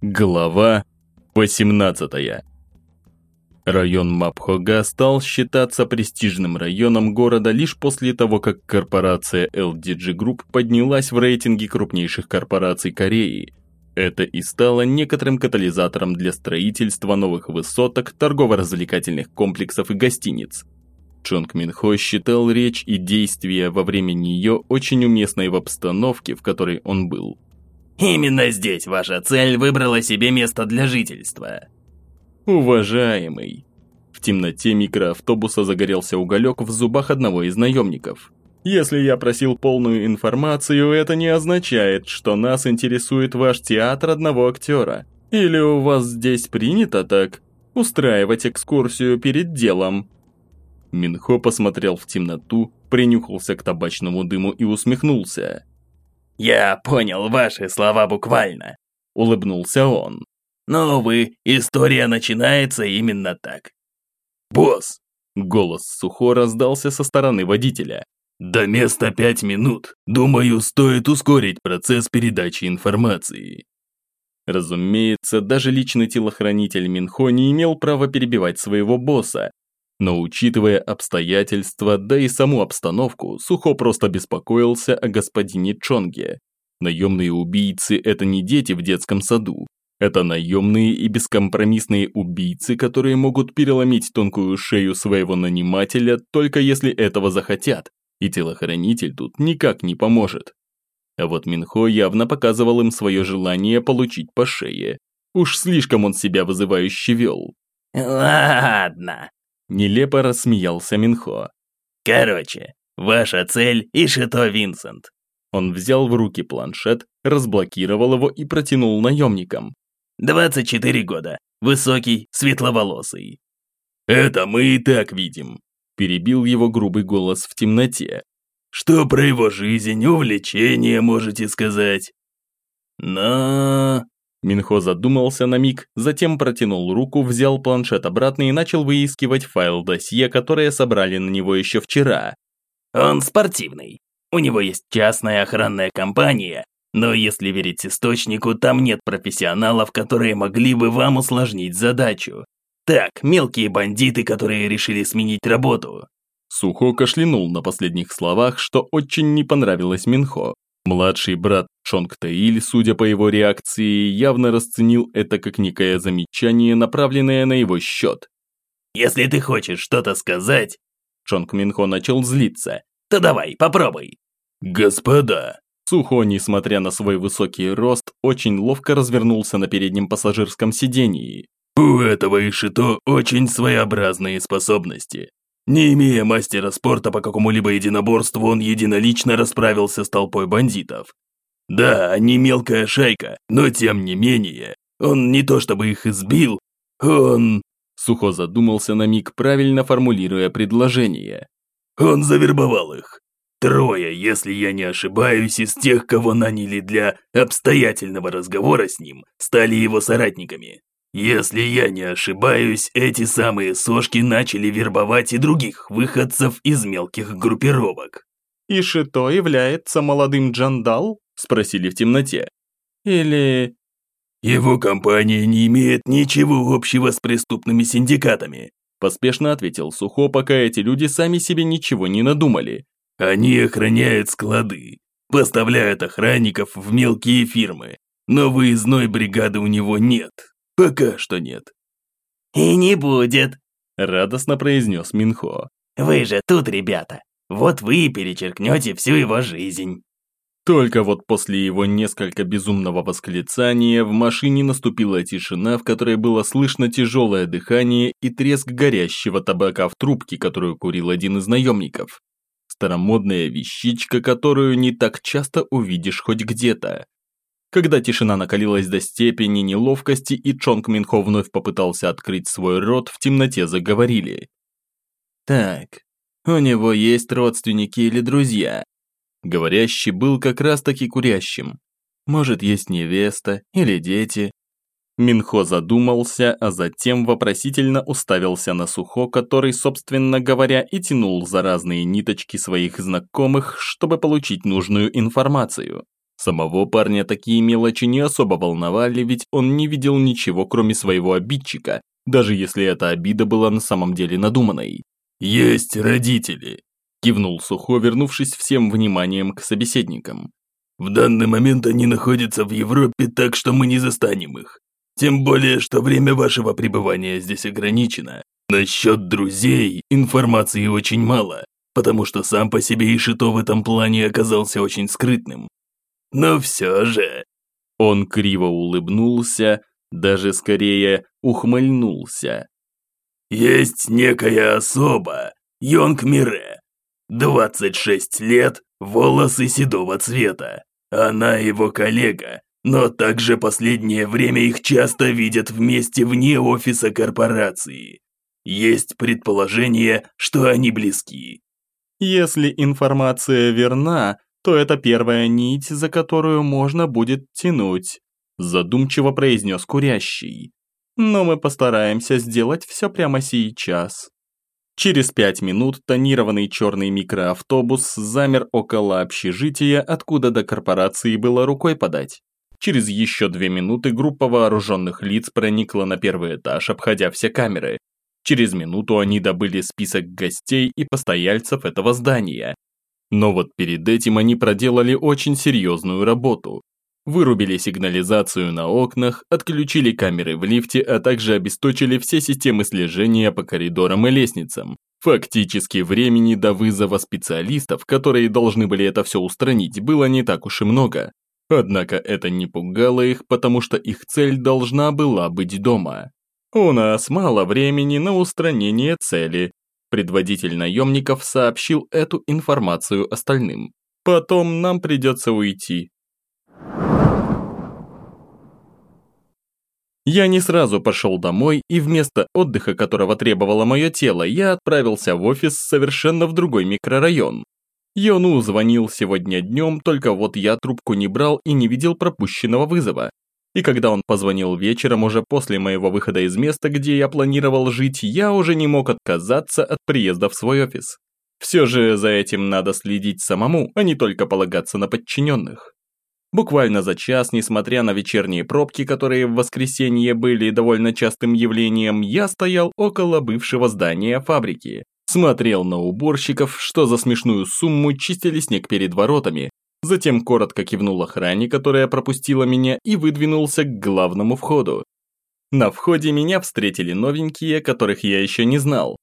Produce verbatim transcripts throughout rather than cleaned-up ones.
Глава восемнадцатая. Район Мапхога стал считаться престижным районом города лишь после того, как корпорация эл ди джи Group поднялась в рейтинге крупнейших корпораций Кореи. Это и стало некоторым катализатором для строительства новых высоток, торгово-развлекательных комплексов и гостиниц. Чонг Мин Хо считал речь и действия во время нее очень уместной в обстановке, в которой он был. Именно здесь ваша цель выбрала себе место для жительства. Уважаемый. В темноте микроавтобуса загорелся уголек в зубах одного из наемников. Если я просил полную информацию, это не означает, что нас интересует ваш театр одного актера. Или у вас здесь принято так устраивать экскурсию перед делом? Минхо посмотрел в темноту, принюхался к табачному дыму и усмехнулся. «Я понял ваши слова буквально», — улыбнулся он. «Но, увы, история начинается именно так». «Босс!» — голос Сухо раздался со стороны водителя. «До места пять минут. Думаю, стоит ускорить процесс передачи информации». Разумеется, даже личный телохранитель Минхо не имел права перебивать своего босса. Но учитывая обстоятельства, да и саму обстановку, Сухо просто беспокоился о господине Чонге. Наемные убийцы – это не дети в детском саду. Это наемные и бескомпромиссные убийцы, которые могут переломить тонкую шею своего нанимателя, только если этого захотят, и телохранитель тут никак не поможет. А вот Минхо явно показывал им свое желание получить по шее. Уж слишком он себя вызывающе вел. «Ладно», – нелепо рассмеялся Минхо. «Короче, ваша цель – Ишито Винсент». Он взял в руки планшет, разблокировал его и протянул наемникам. двадцать четыре года, высокий, светловолосый. «Это мы и так видим», – перебил его грубый голос в темноте. «Что про его жизнь, увлечения можете сказать?» «Но...» Минхо задумался на миг, затем протянул руку, взял планшет обратно и начал выискивать файл досье, которое собрали на него еще вчера. «Он спортивный. У него есть частная охранная компания, но если верить источнику, там нет профессионалов, которые могли бы вам усложнить задачу. Так, мелкие бандиты, которые решили сменить работу». Сухо кашлянул на последних словах, что очень не понравилось Минхо. Младший брат Чонг Таиль, судя по его реакции, явно расценил это как некое замечание, направленное на его счет. «Если ты хочешь что-то сказать...» Чонг Минхо начал злиться. «То давай, попробуй». «Господа!» Сухо, несмотря на свой высокий рост, очень ловко развернулся на переднем пассажирском сидении. «У этого Ишито очень своеобразные способности. Не имея мастера спорта по какому-либо единоборству, он единолично расправился с толпой бандитов. Да, они мелкая шайка, но тем не менее, он не то чтобы их избил, он...» Сухо задумался на миг, правильно формулируя предложение. «Он завербовал их. Трое, если я не ошибаюсь, из тех, кого наняли для обстоятельного разговора с ним, стали его соратниками. Если я не ошибаюсь, эти самые сошки начали вербовать и других выходцев из мелких группировок». «Ишито является молодым Джандал?» – спросили в темноте. «Или...» «Его компания не имеет ничего общего с преступными синдикатами», – поспешно ответил Сухо, пока эти люди сами себе ничего не надумали. «Они охраняют склады, поставляют охранников в мелкие фирмы, но выездной бригады у него нет. Пока что нет». «И не будет», – радостно произнес Минхо. «Вы же тут, ребята. Вот вы и перечеркнете всю его жизнь». Только вот после его несколько безумного восклицания в машине наступила тишина, в которой было слышно тяжелое дыхание и треск горящего табака в трубке, которую курил один из наемников. Старомодная вещичка, которую не так часто увидишь хоть где-то. Когда тишина накалилась до степени неловкости и Чонг Минхо вновь попытался открыть свой рот, в темноте заговорили. «Так, у него есть родственники или друзья?» Говорящий был как раз-таки курящим. «Может, есть невеста или дети?» Минхо задумался, а затем вопросительно уставился на Сухо, который, собственно говоря, и тянул за разные ниточки своих знакомых, чтобы получить нужную информацию. Самого парня такие мелочи не особо волновали, ведь он не видел ничего, кроме своего обидчика, даже если эта обида была на самом деле надуманной. «Есть родители», – кивнул Сухо, вернувшись всем вниманием к собеседникам. «В данный момент они находятся в Европе, так что мы не застанем их. Тем более, что время вашего пребывания здесь ограничено. Насчет друзей информации очень мало, потому что сам по себе Ишито в этом плане оказался очень скрытным. Но все же...» Он криво улыбнулся, даже скорее ухмыльнулся. «Есть некая особа, Йонг Мире. двадцать шесть лет, волосы седого цвета. Она его коллега, но также последнее время их часто видят вместе вне офиса корпорации. Есть предположение, что они близки». Если информация верна, то это первая нить, за которую можно будет тянуть, задумчиво произнес Курящий. Но мы постараемся сделать все прямо сейчас. Через пять минут тонированный черный микроавтобус замер около общежития, откуда до корпорации было рукой подать. Через еще две минуты группа вооруженных лиц проникла на первый этаж, обходя все камеры. Через минуту они добыли список гостей и постояльцев этого здания. Но вот перед этим они проделали очень серьезную работу. Вырубили сигнализацию на окнах, отключили камеры в лифте, а также обесточили все системы слежения по коридорам и лестницам. Фактически времени до вызова специалистов, которые должны были это все устранить, было не так уж и много. Однако это не пугало их, потому что их цель должна была быть дома. «У нас мало времени на устранение цели», предводитель наемников сообщил эту информацию остальным. «Потом нам придется уйти». Я не сразу пошел домой, и вместо отдыха, которого требовало мое тело, я отправился в офис совершенно в другой микрорайон. Йону звонил сегодня днем, только вот я трубку не брал и не видел пропущенного вызова. И когда он позвонил вечером, уже после моего выхода из места, где я планировал жить, я уже не мог отказаться от приезда в свой офис. Все же за этим надо следить самому, а не только полагаться на подчиненных. Буквально за час, несмотря на вечерние пробки, которые в воскресенье были довольно частым явлением, я стоял около бывшего здания фабрики. Смотрел на уборщиков, что за смешную сумму чистили снег перед воротами, затем коротко кивнул охране, которая пропустила меня, и выдвинулся к главному входу. На входе меня встретили новенькие, которых я еще не знал.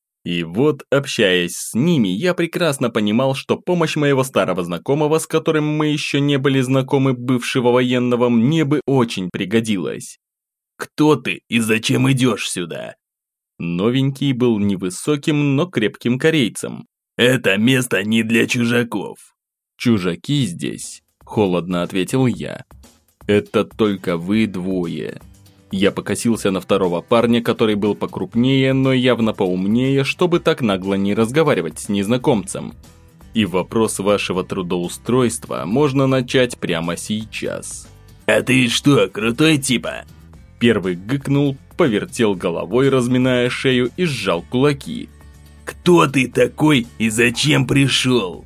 И вот, общаясь с ними, я прекрасно понимал, что помощь моего старого знакомого, с которым мы еще не были знакомы, бывшего военного, мне бы очень пригодилась. «Кто ты и зачем идешь сюда?» Новенький был невысоким, но крепким корейцем. «Это место не для чужаков». «Чужаки здесь», – холодно ответил я. «Это только вы двое». Я покосился на второго парня, который был покрупнее, но явно поумнее, чтобы так нагло не разговаривать с незнакомцем. И вопрос вашего трудоустройства можно начать прямо сейчас. «А ты что, крутой типа?» Первый гыкнул, повертел головой, разминая шею, и сжал кулаки. «Кто ты такой и зачем пришел?»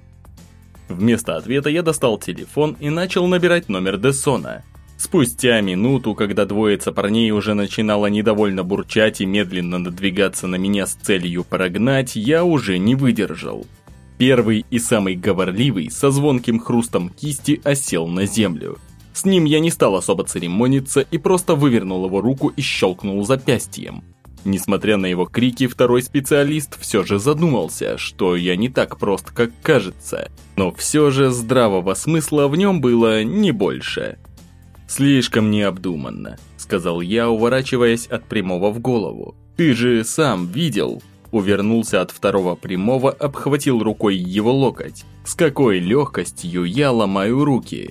Вместо ответа я достал телефон и начал набирать номер Дэсона. Спустя минуту, когда двоица парней уже начинала недовольно бурчать и медленно надвигаться на меня с целью прогнать, я уже не выдержал. Первый и самый говорливый со звонким хрустом кисти осел на землю. С ним я не стал особо церемониться и просто вывернул его руку и щелкнул запястьем. Несмотря на его крики, второй специалист все же задумался, что я не так прост, как кажется. Но все же здравого смысла в нем было не больше. «Слишком необдуманно», — сказал я, уворачиваясь от прямого в голову. «Ты же сам видел». Увернулся от второго прямого, обхватил рукой его локоть. С какой легкостью я ломаю руки.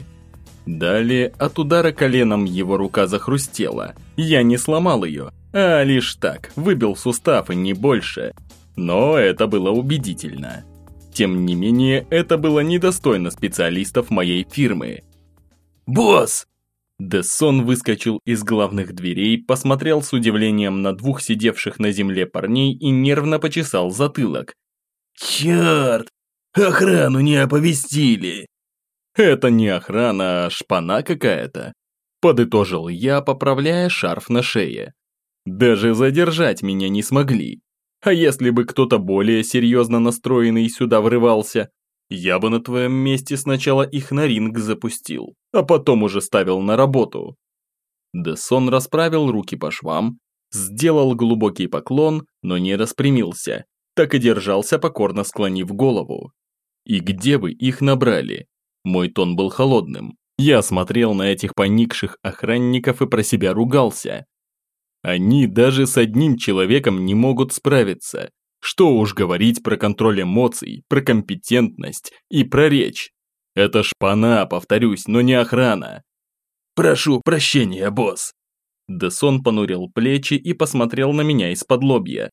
Далее от удара коленом его рука захрустела. Я не сломал ее, а лишь так, выбил сустав и не больше. Но это было убедительно. Тем не менее, это было недостойно специалистов моей фирмы. «Босс!» Дэссон выскочил из главных дверей, посмотрел с удивлением на двух сидевших на земле парней и нервно почесал затылок. «Черт! Охрану не оповестили!» Это не охрана, а шпана какая-то. Подытожил я, поправляя шарф на шее. Даже задержать меня не смогли. А если бы кто-то более серьезно настроенный сюда врывался, я бы на твоем месте сначала их на ринг запустил, а потом уже ставил на работу. Дессон расправил руки по швам, сделал глубокий поклон, но не распрямился, так и держался, покорно склонив голову. И где вы их набрали? Мой тон был холодным. Я смотрел на этих поникших охранников и про себя ругался. Они даже с одним человеком не могут справиться. Что уж говорить про контроль эмоций, про компетентность и про речь. Это шпана, повторюсь, но не охрана. Прошу прощения, босс. Дессон понурил плечи и посмотрел на меня из-под лобья.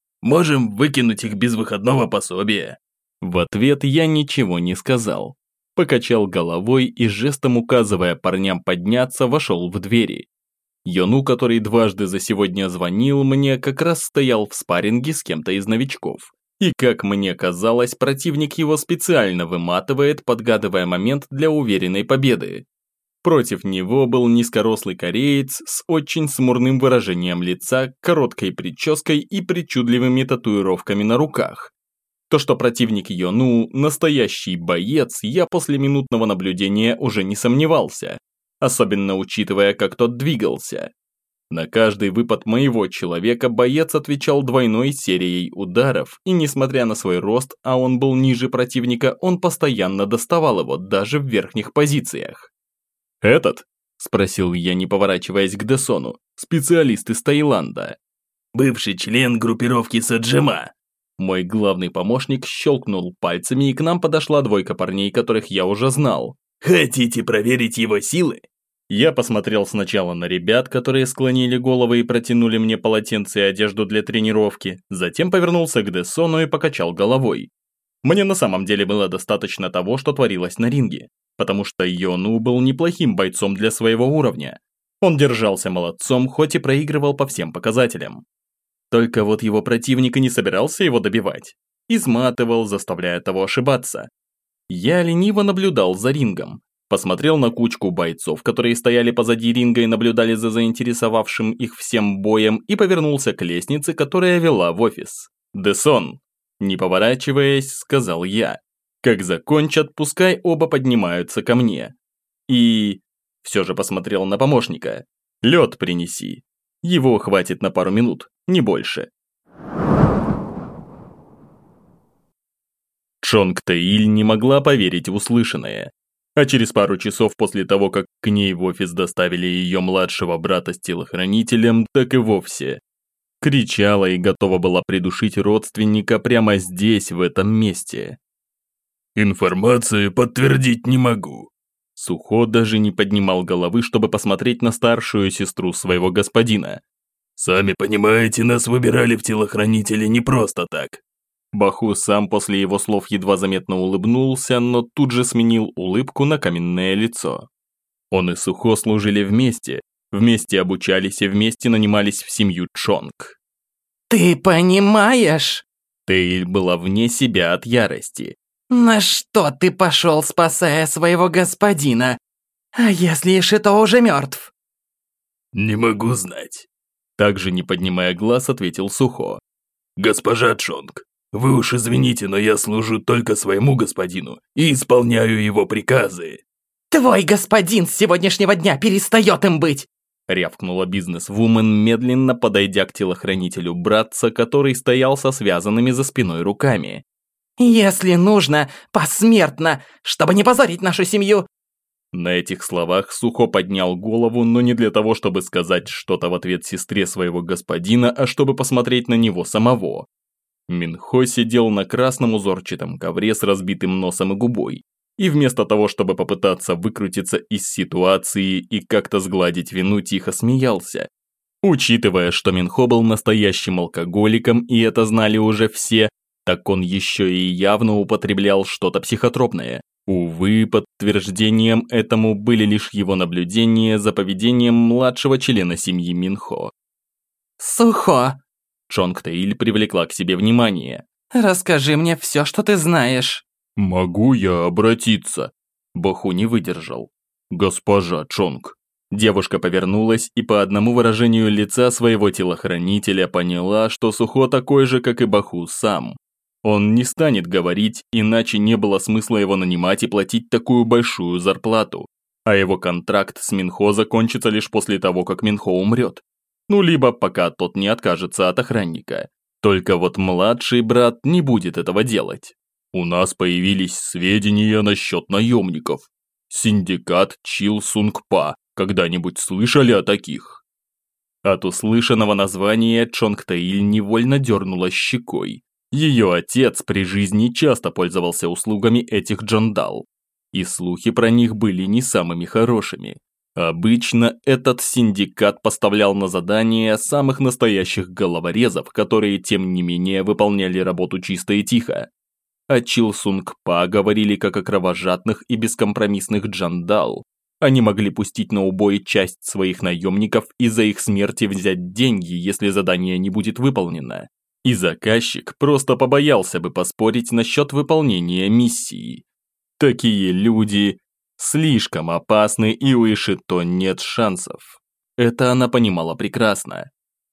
Можем выкинуть их без выходного пособия. В ответ я ничего не сказал. Покачал головой и, жестом указывая парням подняться, вошел в двери. Йону, который дважды за сегодня звонил мне, как раз стоял в спарринге с кем-то из новичков. И, как мне казалось, противник его специально выматывает, подгадывая момент для уверенной победы. Против него был низкорослый кореец с очень смурным выражением лица, короткой прической и причудливыми татуировками на руках. То, что противник Йону – настоящий боец, я после минутного наблюдения уже не сомневался, особенно учитывая, как тот двигался. На каждый выпад моего человека боец отвечал двойной серией ударов, и несмотря на свой рост, а он был ниже противника, он постоянно доставал его, даже в верхних позициях. «Этот?» – спросил я, не поворачиваясь к Дессону, специалист из Таиланда. «Бывший член группировки Саджима». Мой главный помощник щелкнул пальцами, и к нам подошла двойка парней, которых я уже знал. «Хотите проверить его силы?» Я посмотрел сначала на ребят, которые склонили головы и протянули мне полотенце и одежду для тренировки, затем повернулся к Дессону и покачал головой. Мне на самом деле было достаточно того, что творилось на ринге, потому что Йону был неплохим бойцом для своего уровня. Он держался молодцом, хоть и проигрывал по всем показателям. Только вот его противник и не собирался его добивать. Изматывал, заставляя того ошибаться. Я лениво наблюдал за рингом. Посмотрел на кучку бойцов, которые стояли позади ринга и наблюдали за заинтересовавшим их всем боем, и повернулся к лестнице, которая вела в офис. «Дессон!» Не поворачиваясь, сказал я. «Как закончат, пускай оба поднимаются ко мне». И... все же посмотрел на помощника. «Лед принеси. Его хватит на пару минут, не больше». Чонг Тэиль не могла поверить в услышанное. А через пару часов после того, как к ней в офис доставили ее младшего брата с телохранителем, так и вовсе кричала и готова была придушить родственника прямо здесь, в этом месте. «Информацию подтвердить не могу». Сухо даже не поднимал головы, чтобы посмотреть на старшую сестру своего господина. «Сами понимаете, нас выбирали в телохранители не просто так». Баху сам после его слов едва заметно улыбнулся, но тут же сменил улыбку на каменное лицо. Он и Сухо служили вместе, вместе обучались и вместе нанимались в семью Чонг. «Ты понимаешь?» Тэиль была вне себя от ярости. «На что ты пошел, спасая своего господина? А если Ишито уже мертв?» «Не могу знать», – также не поднимая глаз, ответил Сухо. «Госпожа Чонг, вы уж извините, но я служу только своему господину и исполняю его приказы». «Твой господин с сегодняшнего дня перестает им быть!» рявкнула бизнес-вумен, медленно подойдя к телохранителю братца, который стоял со связанными за спиной руками. «Если нужно, посмертно, чтобы не позорить нашу семью!» На этих словах Сухо поднял голову, но не для того, чтобы сказать что-то в ответ сестре своего господина, а чтобы посмотреть на него самого. Минхо сидел на красном узорчатом ковре с разбитым носом и губой, и вместо того, чтобы попытаться выкрутиться из ситуации и как-то сгладить вину, тихо смеялся. Учитывая, что Минхо был настоящим алкоголиком, и это знали уже все, так он еще и явно употреблял что-то психотропное. Увы, подтверждением этому были лишь его наблюдения за поведением младшего члена семьи Минхо. «Сухо!» Чонг Тэиль привлекла к себе внимание. «Расскажи мне все, что ты знаешь». «Могу я обратиться?» Боху не выдержал. «Госпожа Чонг». Девушка повернулась и по одному выражению лица своего телохранителя поняла, что Сухо такой же, как и Боху сам. Он не станет говорить, иначе не было смысла его нанимать и платить такую большую зарплату. А его контракт с Минхо закончится лишь после того, как Минхо умрет. Ну, либо пока тот не откажется от охранника. Только вот младший брат не будет этого делать. У нас появились сведения насчет наемников. Синдикат Чил Сунг Па. Когда-нибудь слышали о таких? От услышанного названия Чонг Таиль невольно дернула щекой. Ее отец при жизни часто пользовался услугами этих джандал. И слухи про них были не самыми хорошими. Обычно этот синдикат поставлял на задания самых настоящих головорезов, которые тем не менее выполняли работу чисто и тихо. О Чил Сунг Па говорили как о кровожадных и бескомпромиссных джандал. Они могли пустить на убой часть своих наемников и за их смерти взять деньги, если задание не будет выполнено. И заказчик просто побоялся бы поспорить насчет выполнения миссии. Такие люди слишком опасны, и у Ишито нет шансов. Это она понимала прекрасно.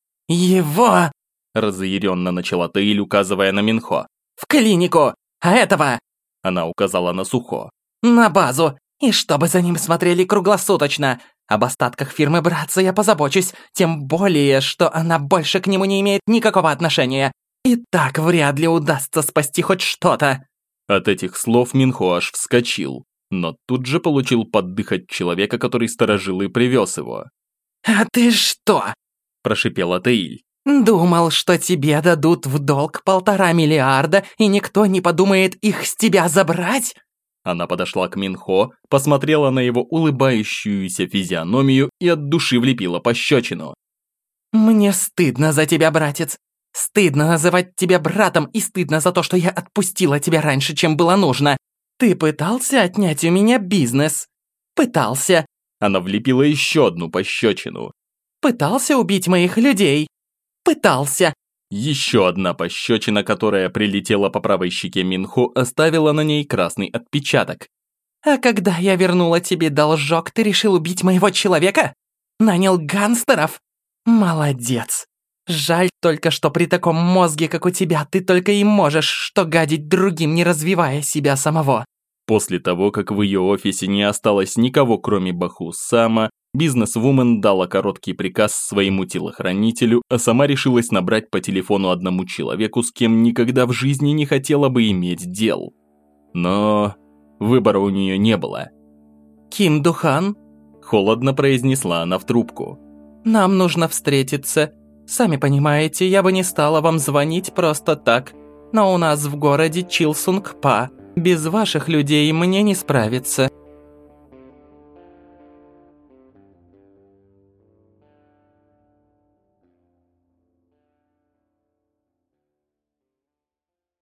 «Его!» – разъяренно начала Таиль, указывая на Минхо. «В клинику! А этого?» – она указала на Сухо. «На базу! И чтобы за ним смотрели круглосуточно! Об остатках фирмы братца я позабочусь, тем более, что она больше к нему не имеет никакого отношения. И так вряд ли удастся спасти хоть что-то!» От этих слов Минхо аж вскочил, но тут же получил поддых от человека, который сторожил и привез его. «А ты что?» – прошипела Таиль. «Думал, что тебе дадут в долг полтора миллиарда, и никто не подумает их с тебя забрать?» Она подошла к Минхо, посмотрела на его улыбающуюся физиономию и от души влепила пощечину. «Мне стыдно за тебя, братец. Стыдно называть тебя братом и стыдно за то, что я отпустила тебя раньше, чем было нужно. Ты пытался отнять у меня бизнес? Пытался». Она влепила еще одну пощечину. «Пытался убить моих людей? Пытался». Еще одна пощечина, которая прилетела по правой щеке Минхо, оставила на ней красный отпечаток. «А когда я вернула тебе должок, ты решил убить моего человека? Нанял гангстеров? Молодец. Жаль только, что при таком мозге, как у тебя, ты только и можешь что гадить другим, не развивая себя самого». После того, как в ее офисе не осталось никого, кроме Боху Сама, бизнес-вумен дала короткий приказ своему телохранителю, а сама решилась набрать по телефону одному человеку, с кем никогда в жизни не хотела бы иметь дел. Но выбора у нее не было. «Ким Духан?» – холодно произнесла она в трубку. «Нам нужно встретиться. Сами понимаете, я бы не стала вам звонить просто так. Но у нас в городе Чил Сунг Па. Без ваших людей мне не справиться».